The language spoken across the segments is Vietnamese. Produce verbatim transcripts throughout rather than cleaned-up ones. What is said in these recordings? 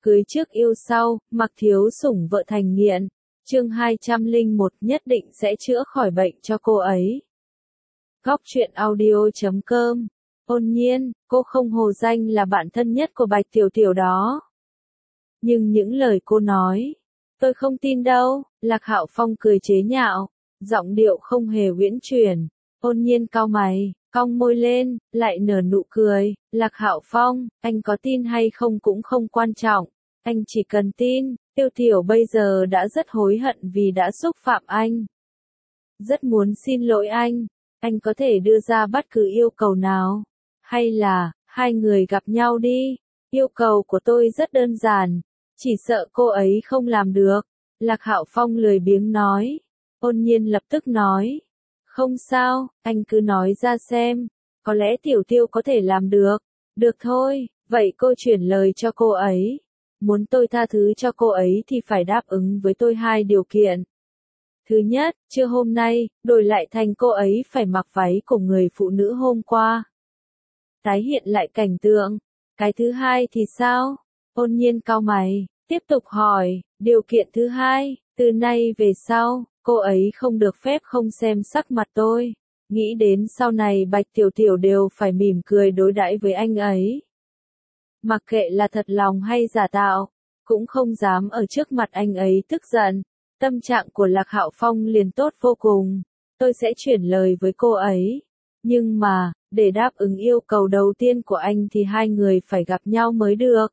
Cưới trước yêu sau, mặc thiếu sủng vợ thành nghiện. Chương hai trăm lẻ một nhất định sẽ chữa khỏi bệnh cho cô ấy. Góc truyện audio chấm com. Ôn Nhiên, cô không hồ danh là bạn thân nhất của Bạch Tiểu Tiểu đó. Nhưng những lời cô nói, tôi không tin đâu. Lạc Hạo Phong cười chế nhạo, giọng điệu không hề uyển chuyển. Ôn Nhiên cau mày, cong môi lên, lại nở nụ cười. Lạc Hạo Phong, anh có tin hay không cũng không quan trọng. Anh chỉ cần tin, Tiểu Tiểu bây giờ đã rất hối hận vì đã xúc phạm anh. Rất muốn xin lỗi anh. Anh có thể đưa ra bất cứ yêu cầu nào. Hay là, hai người gặp nhau đi. Yêu cầu của tôi rất đơn giản. Chỉ sợ cô ấy không làm được. Lạc Hạo Phong lười biếng nói. Ôn Nhiên lập tức nói. Không sao, anh cứ nói ra xem. Có lẽ Tiểu Tiểu có thể làm được. Được thôi, vậy cô chuyển lời cho cô ấy. Muốn tôi tha thứ cho cô ấy thì phải đáp ứng với tôi hai điều kiện. Thứ nhất, trưa hôm nay, đổi lại thành cô ấy phải mặc váy của người phụ nữ hôm qua. Tái hiện lại cảnh tượng. Cái thứ hai thì sao? Ôn Nhiên cau mày, tiếp tục hỏi, điều kiện thứ hai, từ nay về sau, cô ấy không được phép không xem sắc mặt tôi. Nghĩ đến sau này Bạch Tiểu Tiểu đều phải mỉm cười đối đãi với anh ấy. Mặc kệ là thật lòng hay giả tạo, cũng không dám ở trước mặt anh ấy tức giận. Tâm trạng của Lạc Hạo Phong liền tốt vô cùng. Tôi sẽ chuyển lời với cô ấy. Nhưng mà, để đáp ứng yêu cầu đầu tiên của anh thì hai người phải gặp nhau mới được.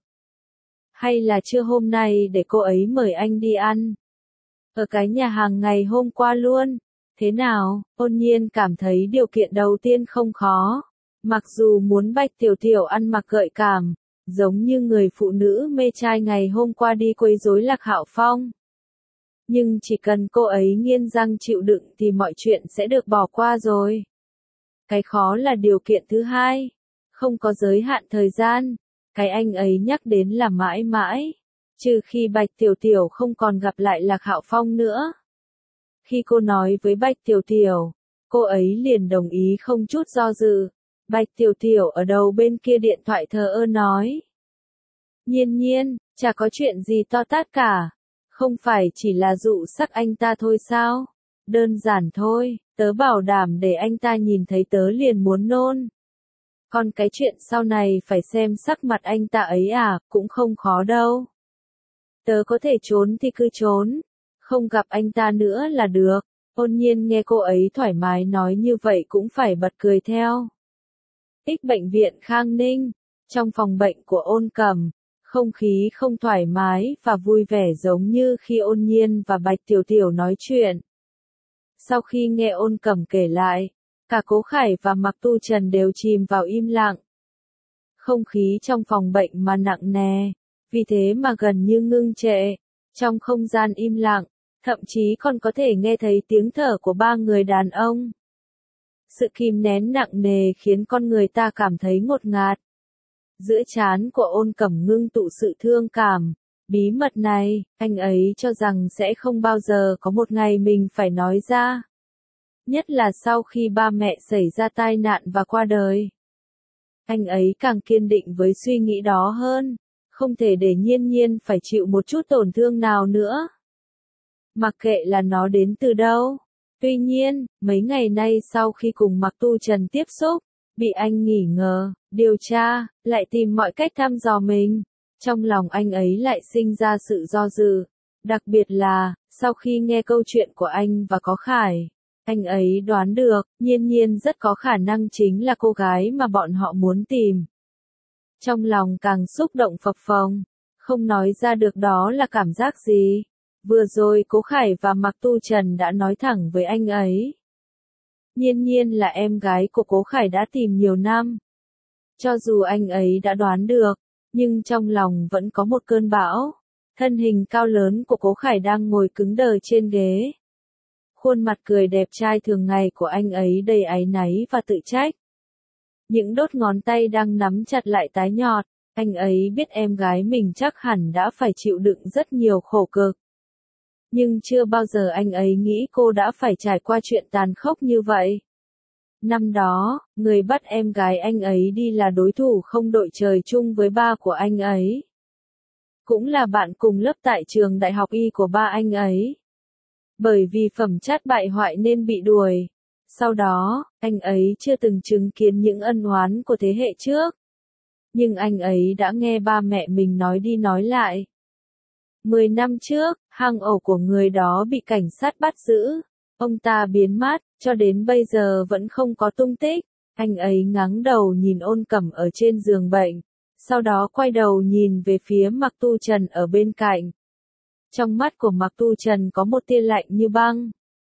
Hay là trưa hôm nay để cô ấy mời anh đi ăn. Ở cái nhà hàng ngày hôm qua luôn. Thế nào? Ôn Nhiên cảm thấy điều kiện đầu tiên không khó. Mặc dù muốn Bạch Tiểu Tiểu ăn mặc gợi cảm, giống như người phụ nữ mê trai ngày hôm qua đi quấy rối Lạc Hạo Phong. Nhưng chỉ cần cô ấy nghiến răng chịu đựng thì mọi chuyện sẽ được bỏ qua rồi. Cái khó là điều kiện thứ hai. Không có giới hạn thời gian. Cái anh ấy nhắc đến là mãi mãi. Trừ khi Bạch Tiểu Tiểu không còn gặp lại Lạc Hạo Phong nữa. Khi cô nói với Bạch Tiểu Tiểu, cô ấy liền đồng ý không chút do dự. Bạch Tiểu Tiểu ở đầu bên kia điện thoại thờ ơ nói. Nhiên Nhiên, chả có chuyện gì to tát cả. Không phải chỉ là dụ sắc anh ta thôi sao? Đơn giản thôi, tớ bảo đảm để anh ta nhìn thấy tớ liền muốn nôn. Còn cái chuyện sau này phải xem sắc mặt anh ta ấy à, cũng không khó đâu. Tớ có thể trốn thì cứ trốn, không gặp anh ta nữa là được. Ôn Nhiên nghe cô ấy thoải mái nói như vậy cũng phải bật cười theo. Ích bệnh viện Khang Ninh, trong phòng bệnh của Ôn Cẩm. Không khí không thoải mái và vui vẻ giống như khi Ôn Nhiên và Bạch Tiểu Tiểu nói chuyện. Sau khi nghe Ôn Cẩm kể lại, cả Cố Khải và Mạc Tu Trần đều chìm vào im lặng. Không khí trong phòng bệnh mà nặng nề, vì thế mà gần như ngưng trệ. Trong không gian im lặng, thậm chí còn có thể nghe thấy tiếng thở của ba người đàn ông. Sự kìm nén nặng nề khiến con người ta cảm thấy ngột ngạt. Giữa trán của Ôn Cẩm ngưng tụ sự thương cảm. Bí mật này, anh ấy cho rằng sẽ không bao giờ có một ngày mình phải nói ra. Nhất là sau khi ba mẹ xảy ra tai nạn và qua đời. Anh ấy càng kiên định với suy nghĩ đó hơn. Không thể để Nhiên Nhiên phải chịu một chút tổn thương nào nữa. Mặc kệ là nó đến từ đâu. Tuy nhiên, mấy ngày nay sau khi cùng Mạc Tu Trần tiếp xúc, bị anh nghi ngờ, điều tra, lại tìm mọi cách thăm dò mình. Trong lòng anh ấy lại sinh ra sự do dự. Đặc biệt là, sau khi nghe câu chuyện của anh và có Khải, anh ấy đoán được, Nhiên Nhiên rất có khả năng chính là cô gái mà bọn họ muốn tìm. Trong lòng càng xúc động phập phồng, không nói ra được đó là cảm giác gì. Vừa rồi Cố Khải và Mạc Tu Trần đã nói thẳng với anh ấy. Nhiên Nhiên là em gái của Cố Khải đã tìm nhiều năm. Cho dù anh ấy đã đoán được, nhưng trong lòng vẫn có một cơn bão. Thân hình cao lớn của Cố Khải đang ngồi cứng đờ trên ghế. Khuôn mặt cười đẹp trai thường ngày của anh ấy đầy áy náy và tự trách. Những đốt ngón tay đang nắm chặt lại tái nhợt. Anh ấy biết em gái mình chắc hẳn đã phải chịu đựng rất nhiều khổ cực. Nhưng chưa bao giờ anh ấy nghĩ cô đã phải trải qua chuyện tàn khốc như vậy. Năm đó, người bắt em gái anh ấy đi là đối thủ không đội trời chung với ba của anh ấy. cũng là bạn cùng lớp tại trường đại học y của ba anh ấy. Bởi vì phẩm chất bại hoại nên bị đuổi. Sau đó, anh ấy chưa từng chứng kiến những ân oán của thế hệ trước. Nhưng anh ấy đã nghe ba mẹ mình nói đi nói lại. Mười năm trước, hang ổ của người đó bị cảnh sát bắt giữ. Ông ta biến mất, cho đến bây giờ vẫn không có tung tích. Anh ấy ngáng đầu nhìn Ôn Cẩm ở trên giường bệnh. Sau đó quay đầu nhìn về phía Mạc Tu Trần ở bên cạnh. Trong mắt của Mạc Tu Trần có một tia lạnh như băng.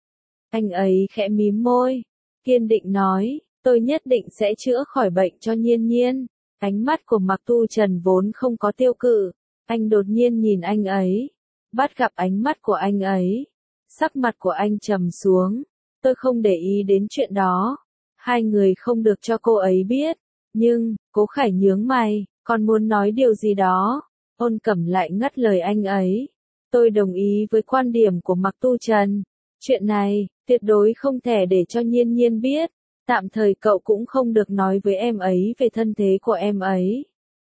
Anh ấy khẽ mím môi, kiên định nói, tôi nhất định sẽ chữa khỏi bệnh cho Nhiên Nhiên. Ánh mắt của Mạc Tu Trần vốn không có tiêu cự, anh đột nhiên nhìn anh ấy, bắt gặp ánh mắt của anh ấy. Sắc mặt của anh trầm xuống, tôi không để ý đến chuyện đó. Hai người không được cho cô ấy biết, nhưng, Cố Khải nhướng mày, còn muốn nói điều gì đó. Ôn Cẩm lại ngắt lời anh ấy. Tôi đồng ý với quan điểm của Mạc Tu Trần. Chuyện này, tuyệt đối không thể để cho Nhiên Nhiên biết. Tạm thời cậu cũng không được nói với em ấy về thân thế của em ấy.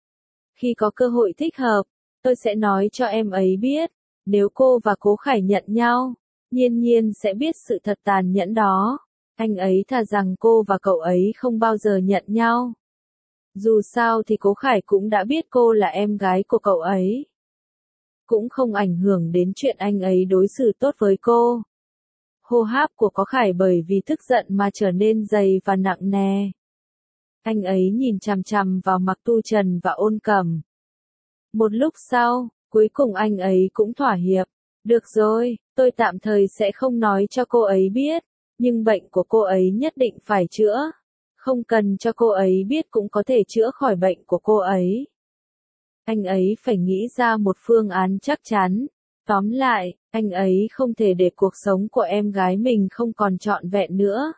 Khi có cơ hội thích hợp, tôi sẽ nói cho em ấy biết. Nếu cô và Cố Khải nhận nhau, Nhiên Nhiên sẽ biết sự thật tàn nhẫn đó. Anh ấy thà rằng cô và cậu ấy không bao giờ nhận nhau. Dù sao thì Cố Khải cũng đã biết cô là em gái của cậu ấy. Cũng không ảnh hưởng đến chuyện anh ấy đối xử tốt với cô. Hô hấp của Cố Khải bởi vì tức giận mà trở nên dày và nặng nề. Anh ấy nhìn chằm chằm vào Mạc Tu Trần và Ôn Cẩm. Một lúc sau, cuối cùng anh ấy cũng thỏa hiệp. Được rồi, tôi tạm thời sẽ không nói cho cô ấy biết, nhưng bệnh của cô ấy nhất định phải chữa. Không cần cho cô ấy biết cũng có thể chữa khỏi bệnh của cô ấy. Anh ấy phải nghĩ ra một phương án chắc chắn. Tóm lại, anh ấy không thể để cuộc sống của em gái mình không còn trọn vẹn nữa.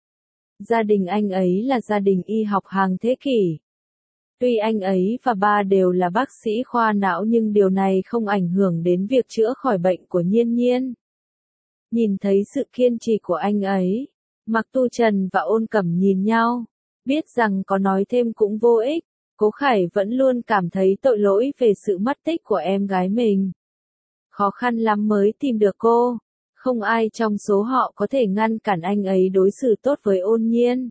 Gia đình anh ấy là gia đình y học hàng thế kỷ. Tuy anh ấy và ba đều là bác sĩ khoa não nhưng điều này không ảnh hưởng đến việc chữa khỏi bệnh của Nhiên Nhiên. Nhìn thấy sự kiên trì của anh ấy, Mạc Tu Trần và Ôn Cẩm nhìn nhau, biết rằng có nói thêm cũng vô ích. Cố Khải vẫn luôn cảm thấy tội lỗi về sự mất tích của em gái mình. Khó khăn lắm mới tìm được cô, không ai trong số họ có thể ngăn cản anh ấy đối xử tốt với Ôn Nhiên.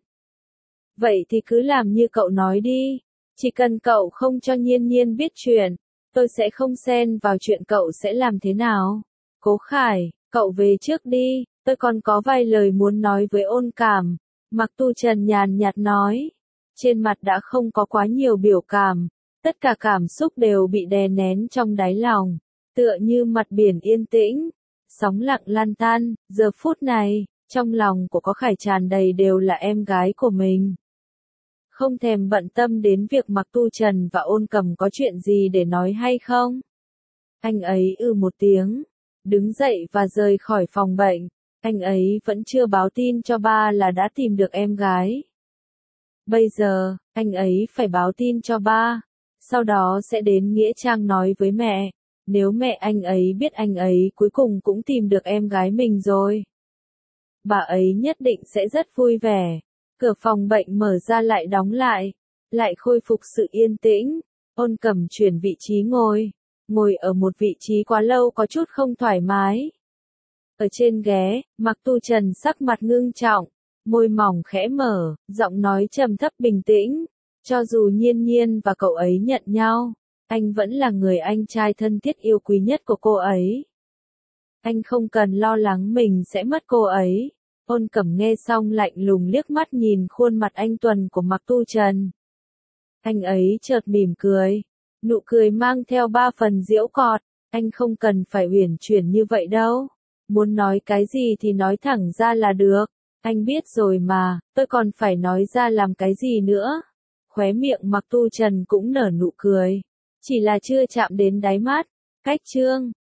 Vậy thì cứ làm như cậu nói đi, chỉ cần cậu không cho Nhiên Nhiên biết chuyện, tôi sẽ không xen vào chuyện cậu sẽ làm thế nào. Cố Khải, cậu về trước đi, tôi còn có vài lời muốn nói với Ôn Cảm. Mạc Tu Trần nhàn nhạt nói, trên mặt đã không có quá nhiều biểu cảm, tất cả cảm xúc đều bị đè nén trong đáy lòng. Tựa như mặt biển yên tĩnh, sóng lặng lan tan, giờ phút này, trong lòng của Cố Khải tràn đầy đều là em gái của mình. Không thèm bận tâm đến việc Mạc Tu Trần và Ôn Cẩm có chuyện gì để nói hay không. Anh ấy ư một tiếng, đứng dậy và rời khỏi phòng bệnh. Anh ấy vẫn chưa báo tin cho ba là đã tìm được em gái. Bây giờ, anh ấy phải báo tin cho ba, sau đó sẽ đến Nghĩa Trang nói với mẹ. Nếu mẹ anh ấy biết anh ấy cuối cùng cũng tìm được em gái mình rồi, bà ấy nhất định sẽ rất vui vẻ. Cửa phòng bệnh mở ra lại đóng lại, lại khôi phục sự yên tĩnh. Ôn Cẩm chuyển vị trí ngồi, ngồi ở một vị trí quá lâu có chút không thoải mái. Ở trên ghế, Mạc Tu Trần sắc mặt ngưng trọng, môi mỏng khẽ mở, giọng nói trầm thấp bình tĩnh. Cho dù Nhiên Nhiên và cậu ấy nhận nhau, anh vẫn là người anh trai thân thiết yêu quý nhất của cô ấy. Anh không cần lo lắng mình sẽ mất cô ấy. Ôn Cẩm nghe xong lạnh lùng liếc mắt nhìn khuôn mặt anh tuần của Mạc Tu Trần. Anh ấy chợt mỉm cười, nụ cười mang theo ba phần giễu cợt. Anh không cần phải uyển chuyển như vậy đâu. Muốn nói cái gì thì nói thẳng ra là được. Anh biết rồi mà, tôi còn phải nói ra làm cái gì nữa. Khóe miệng Mạc Tu Trần cũng nở nụ cười, chỉ là chưa chạm đến đáy mắt. Cách chương